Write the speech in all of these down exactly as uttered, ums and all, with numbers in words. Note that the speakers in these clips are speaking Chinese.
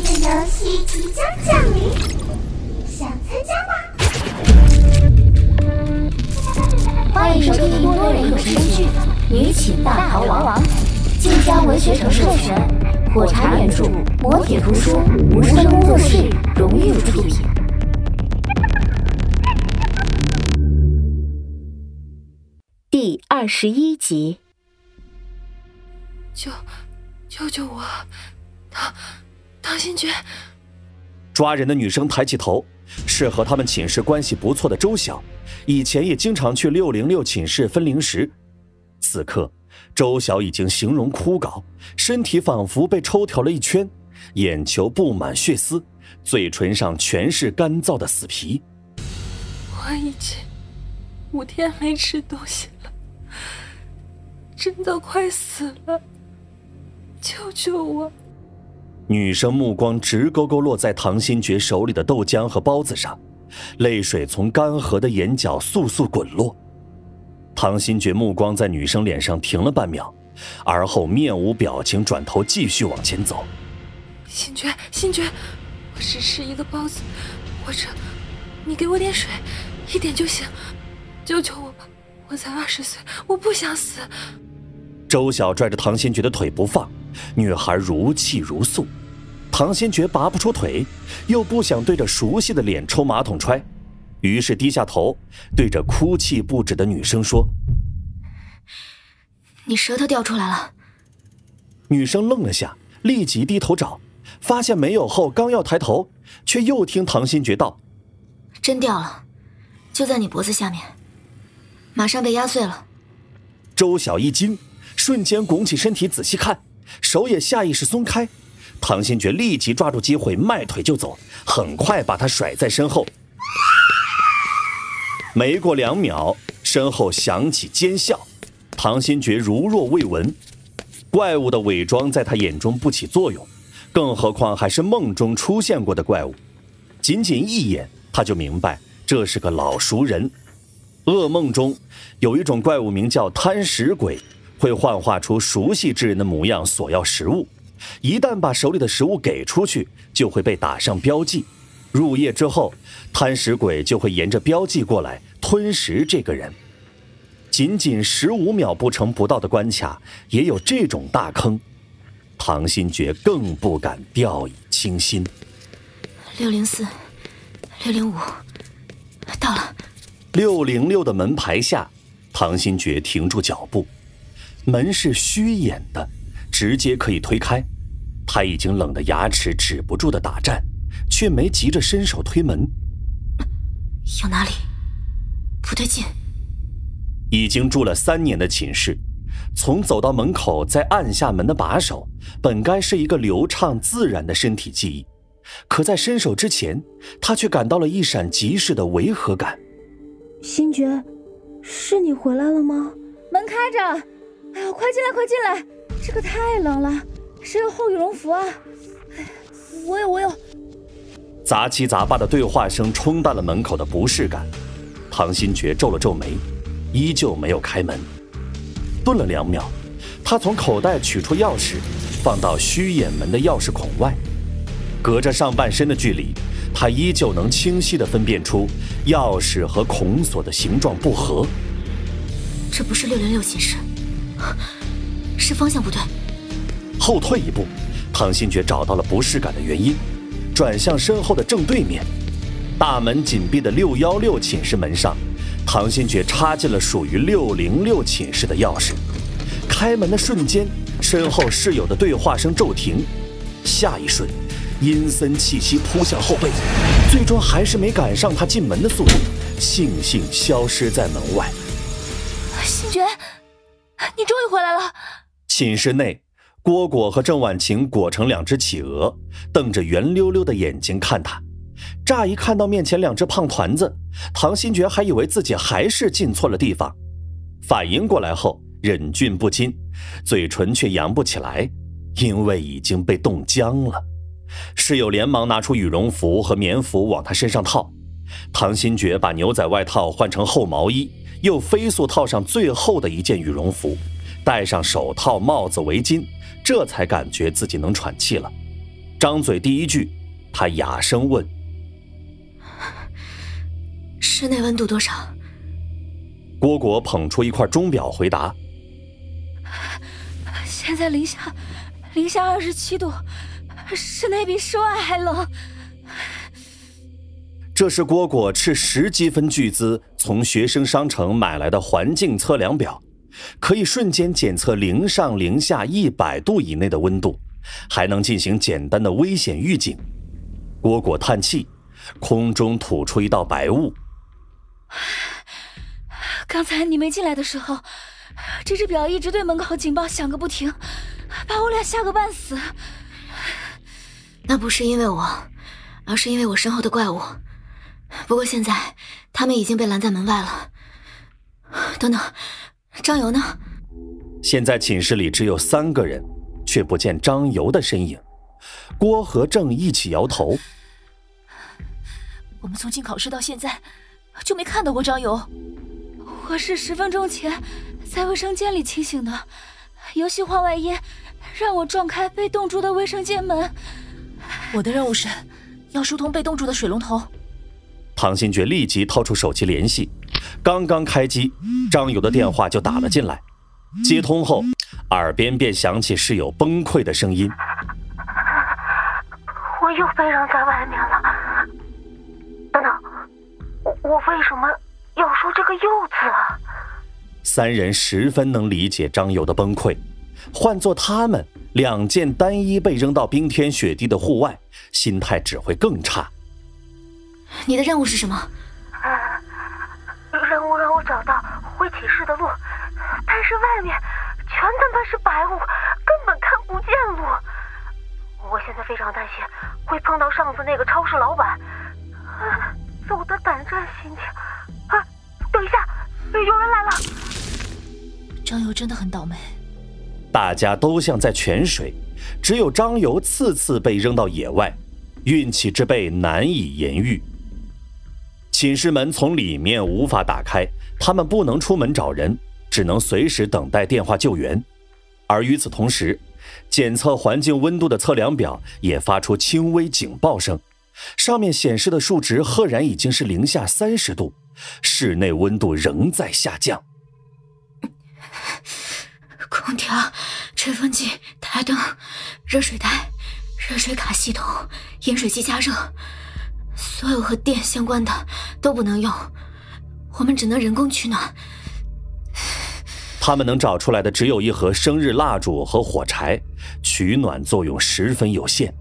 的游戏即将降临，想参加吗？ 欢迎收听多人有声剧《女寝大逃亡》，晋江文学城授权，火柴原著，磨铁图书，无声工作室荣誉出品。第二十一集。 救救救我！唐唐新觉。 抓人的女生抬起头，是和他们寝室关系不错的周晓，以前也经常去六零六寝室分零食。此刻周晓已经形容枯槁，身体仿佛被抽条了一圈，眼球布满血丝，嘴唇上全是干燥的死皮。 我已经五天没吃东西了，真的快死了，救救我！ 女生目光直勾勾落在唐新觉手里的豆浆和包子上，泪水从干涸的眼角簌簌滚落。唐新觉目光在女生脸上停了半秒，而后面无表情转头继续往前走。 新觉，新觉，我只吃一个包子，或者你给我点水，一点就行，救救我吧！我才二十岁，我不想死。 周晓拽着唐新觉的腿不放，女孩如泣如诉。唐新觉拔不出腿，又不想对着熟悉的脸抽马桶揣，于是低下头，对着哭泣不止的女生说：“ 你舌头掉出来了。” 女生愣了下，立即低头找，发现没有后，刚要抬头，却又听唐新觉道：“ 针掉了，就在你脖子下面，马上被压碎了。” 周晓一惊，瞬间拱起身体仔细看，手也下意识松开。唐新觉立即抓住机会，迈腿就走，很快把他甩在身后。没过两秒，身后响起尖笑，唐新觉如若未闻。怪物的伪装在他眼中不起作用，更何况还是梦中出现过的怪物。仅仅一眼，他就明白这是个老熟人。噩梦中有一种怪物名叫贪食鬼，会幻化出熟悉之人的模样，索要食物。一旦把手里的食物给出去，就会被打上标记。入夜之后，贪食鬼就会沿着标记过来吞食这个人。仅仅十五秒不成不到的关卡，也有这种大坑，唐新觉更不敢掉以轻心。 六零四，六零五，到了。 六零六的门牌下，唐新觉停住脚步，门是虚掩的，直接可以推开。他已经冷得牙齿止不住的打颤，却没急着伸手推门。 有哪里不对劲？ 已经住了三年的寝室，从走到门口再按下门的把手，本该是一个流畅自然的身体记忆，可在伸手之前，他却感到了一闪即逝的违和感。 新觉，是你回来了吗？门开着，哎呀，快进来快进来，这个太冷了，谁有厚羽绒服啊？哎，我有我有。 杂七杂八的对话声冲淡了门口的不适感。唐新觉皱了皱眉，依旧没有开门。顿了两秒，他从口袋取出钥匙，放到虚掩门的钥匙孔外。隔着上半身的距离，他依旧能清晰地分辨出钥匙和孔锁的形状不合。 这不是六零六寝室，是方向不对。 后退一步，唐新觉找到了不适感的原因，转向身后的正对面，大门紧闭的六一六寝室门上，唐新觉插进了属于六零六寝室的钥匙。开门的瞬间，身后室友的对话声骤停，下一瞬，阴森气息扑向后背，最终还是没赶上他进门的速度，悻悻消失在门外。 新觉，你终于回来了。 寝室内，蝈蝈和郑婉晴裹成两只企鹅，瞪着圆溜溜的眼睛看他。乍一看到面前两只胖团子，唐新觉还以为自己还是进错了地方，反应过来后忍俊不禁，嘴唇却扬不起来，因为已经被冻僵了。室友连忙拿出羽绒服和棉服往他身上套，唐新觉把牛仔外套换成厚毛衣，又飞速套上最厚的一件羽绒服，戴上手套、帽子、围巾，这才感觉自己能喘气了。 张嘴第一句，他哑声问： 室内温度多少？ 蝈蝈捧出一块钟表回答： 现在零下零下二十七度，室内比室外还冷。 这是蝈蝈斥十积分巨资从学生商城买来的环境测量表，可以瞬间检测零上零下一百度以内的温度，还能进行简单的危险预警。蝈蝈叹气，空中吐出一道白雾。 刚才你没进来的时候，这只表一直对门口警报响个不停，把我俩吓个半死。 那不是因为我，而是因为我身后的怪物。不过现在他们已经被拦在门外了。等等，张游呢？ 现在寝室里只有三个人，却不见张游的身影。郭和正一起摇头。 我们从进考室到现在就没看到过张游。我是十分钟前在卫生间里清醒的，游戏话外音让我撞开被冻住的卫生间门。我的任务是要疏通被冻住的水龙头。 唐新觉立即掏出手机联系，刚刚开机，张友的电话就打了进来。接通后，耳边便响起室友崩溃的声音： 我又被扔在外面了。等等，我我为什么要说这个又字啊？ 三人十分能理解张友的崩溃，换做他们两件单衣被扔到冰天雪地的户外，心态只会更差。 你的任务是什么？ 嗯，任务让我找到回寝室的路，但是外面全他妈是白雾，根本看不见路。我现在非常担心会碰到上次那个超市老板，啊，走得胆战心惊。啊，等一下，有人来了！ 张游真的很倒霉。 大家都像在泉水，只有张游次次被扔到野外，运气之辈难以言喻。寝室门从里面无法打开，他们不能出门找人，只能随时等待电话救援。而与此同时，检测环境温度的测量表也发出轻微警报声，上面显示的数值赫然已经是零下三十度，室内温度仍在下降。 空调、吹风机、台灯、热水袋、热水卡系统、饮水机加热，所有和电相关的都不能用，我们只能人工取暖。 他们能找出来的只有一盒生日蜡烛和火柴，取暖作用十分有限。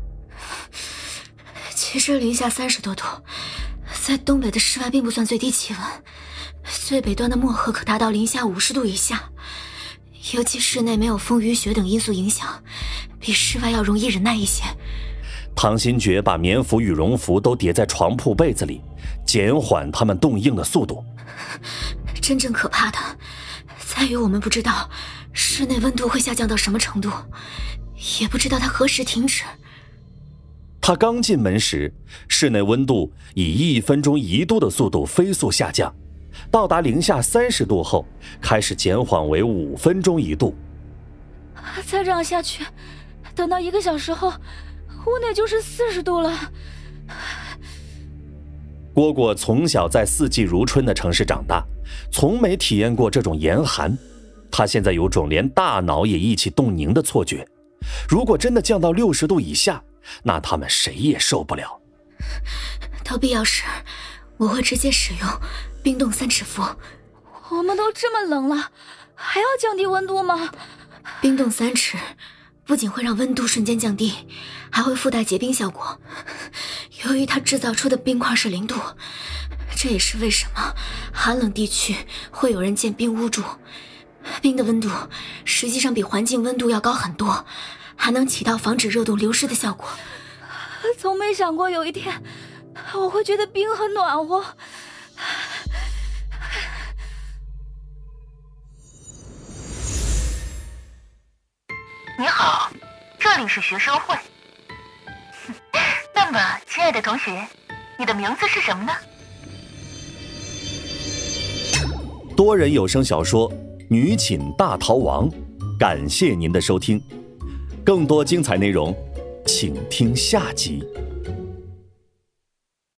其实零下三十多度，在东北的室外并不算最低气温，最北端的漠河可达到零下五十度以下。尤其室内没有风雨雪等因素影响，比室外要容易忍耐一些。 唐新觉把棉服、羽绒服都叠在床铺被子里，减缓它们冻硬的速度。 真正可怕的在于我们不知道室内温度会下降到什么程度，也不知道它何时停止。 他刚进门时，室内温度以一分钟一度的速度飞速下降，到达零下三十度后，开始减缓为五分钟一度。 再这样下去，等到一个小时后，屋内就是四十度了。 蝈蝈从小在四季如春的城市长大，从没体验过这种严寒。他现在有种连大脑也一起冻凝的错觉。如果真的降到六十度以下，那他们谁也受不了。 到必要时，我会直接使用冰冻三尺符。 我们都这么冷了，还要降低温度吗？ 冰冻三尺不仅会让温度瞬间降低，还会附带结冰效果。由于它制造出的冰块是零度，这也是为什么寒冷地区会有人建冰屋住。冰的温度实际上比环境温度要高很多，还能起到防止热度流失的效果。 从没想过有一天我会觉得冰很暖和。 你好，这里是学生会。那么，亲爱的同学，你的名字是什么呢？ 多人有声小说《女寝大逃亡》，感谢您的收听。更多精彩内容， 请听下集。